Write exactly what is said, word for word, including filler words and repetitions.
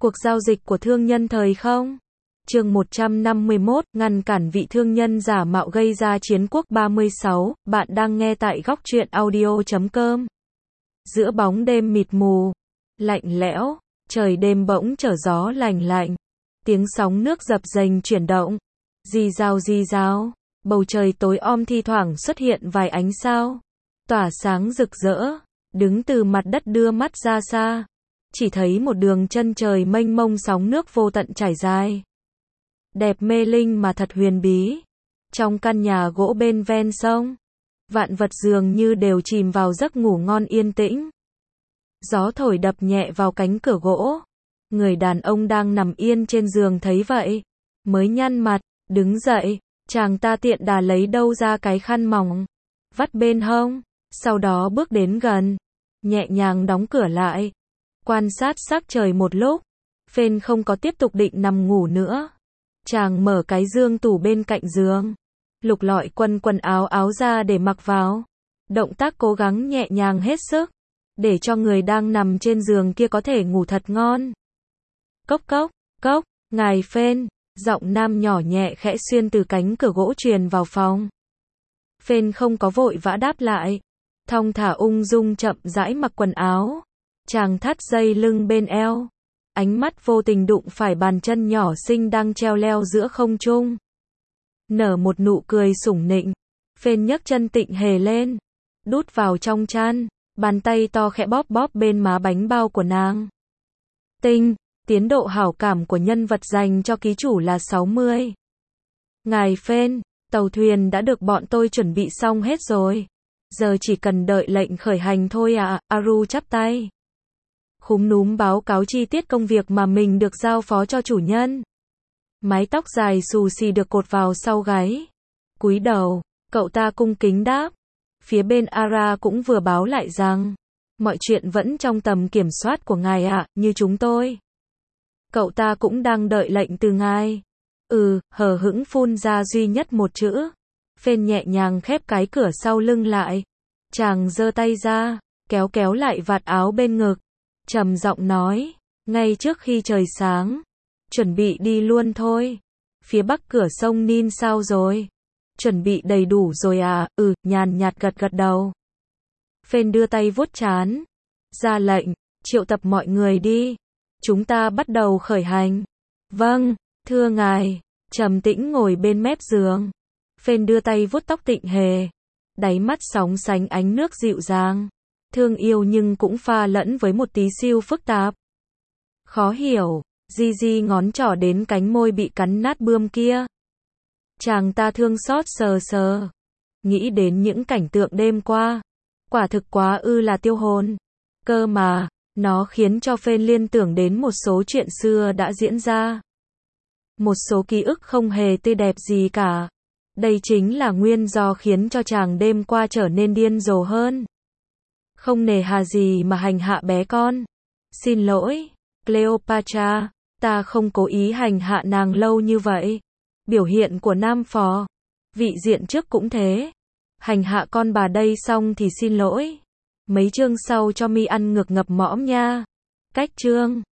Cuộc giao dịch của thương nhân thời không? Chương một trăm năm mươi mốt, ngăn cản vị thương nhân giả mạo gây ra chiến quốc ba mươi sáu, bạn đang nghe tại góc truyện audio chấm com. Giữa bóng đêm mịt mù, lạnh lẽo, trời đêm bỗng trở gió lành lạnh, tiếng sóng nước dập dềnh chuyển động, rì rào rì rào, bầu trời tối om thi thoảng xuất hiện vài ánh sao, tỏa sáng rực rỡ, đứng từ mặt đất đưa mắt ra xa, chỉ thấy một đường chân trời mênh mông sóng nước vô tận trải dài. Đẹp mê linh mà thật huyền bí. Trong căn nhà gỗ bên ven sông, vạn vật dường như đều chìm vào giấc ngủ ngon yên tĩnh. Gió thổi đập nhẹ vào cánh cửa gỗ. Người đàn ông đang nằm yên trên giường thấy vậy, mới nhăn mặt, đứng dậy, chàng ta tiện đà lấy đâu ra cái khăn mỏng, vắt bên hông, sau đó bước đến gần, nhẹ nhàng đóng cửa lại, quan sát sắc trời một lúc, phên không có tiếp tục định nằm ngủ nữa. Chàng mở cái giường tủ bên cạnh giường, lục lọi quần quần áo áo ra để mặc vào, động tác cố gắng nhẹ nhàng hết sức, để cho người đang nằm trên giường kia có thể ngủ thật ngon. Cốc cốc, cốc, ngài phên, giọng nam nhỏ nhẹ khẽ xuyên từ cánh cửa gỗ truyền vào phòng. Phên không có vội vã đáp lại, thong thả ung dung chậm rãi mặc quần áo, chàng thắt dây lưng bên eo, ánh mắt vô tình đụng phải bàn chân nhỏ xinh đang treo leo giữa không trung. Nở một nụ cười sủng nịnh, phên nhấc chân tịnh hề lên, đút vào trong chăn, bàn tay to khẽ bóp bóp bên má bánh bao của nàng. Tinh, tiến độ hảo cảm của nhân vật dành cho ký chủ là sáu mươi. Ngài phên, tàu thuyền đã được bọn tôi chuẩn bị xong hết rồi. Giờ chỉ cần đợi lệnh khởi hành thôi à, Aru chắp tay. Khúm núm báo cáo chi tiết công việc mà mình được giao phó cho chủ nhân. Mái tóc dài xù xì được cột vào sau gáy. Cúi đầu, cậu ta cung kính đáp. Phía bên Ara cũng vừa báo lại rằng, mọi chuyện vẫn trong tầm kiểm soát của ngài ạ, như chúng tôi. Cậu ta cũng đang đợi lệnh từ ngài. Ừ, hờ hững phun ra duy nhất một chữ. Phên nhẹ nhàng khép cái cửa sau lưng lại. Chàng giơ tay ra, kéo kéo lại vạt áo bên ngực. Trầm giọng nói, ngay trước khi trời sáng, chuẩn bị đi luôn thôi. Phía bắc cửa sông Nin sao rồi? Chuẩn bị đầy đủ rồi à? Ừ, nhàn nhạt gật gật đầu. Phên đưa tay vuốt trán, ra lệnh, triệu tập mọi người đi. Chúng ta bắt đầu khởi hành. Vâng, thưa ngài. Trầm tĩnh ngồi bên mép giường. Phên đưa tay vuốt tóc tịnh hề, đáy mắt sóng sánh ánh nước dịu dàng, thương yêu nhưng cũng pha lẫn với một tí siêu phức tạp. Khó hiểu, di di ngón trỏ đến cánh môi bị cắn nát bươm kia. Chàng ta thương xót sờ sờ, nghĩ đến những cảnh tượng đêm qua, quả thực quá ư là tiêu hồn. Cơ mà, nó khiến cho Phên liên tưởng đến một số chuyện xưa đã diễn ra. Một số ký ức không hề tươi đẹp gì cả. Đây chính là nguyên do khiến cho chàng đêm qua trở nên điên rồ hơn. Không nề hà gì mà hành hạ bé con. Xin lỗi, Cleopatra, ta không cố ý hành hạ nàng lâu như vậy. Biểu hiện của Nam Phò, vị diện trước cũng thế. Hành hạ con bà đây xong thì xin lỗi. Mấy chương sau cho mi ăn ngược ngập mõm nha. Cách chương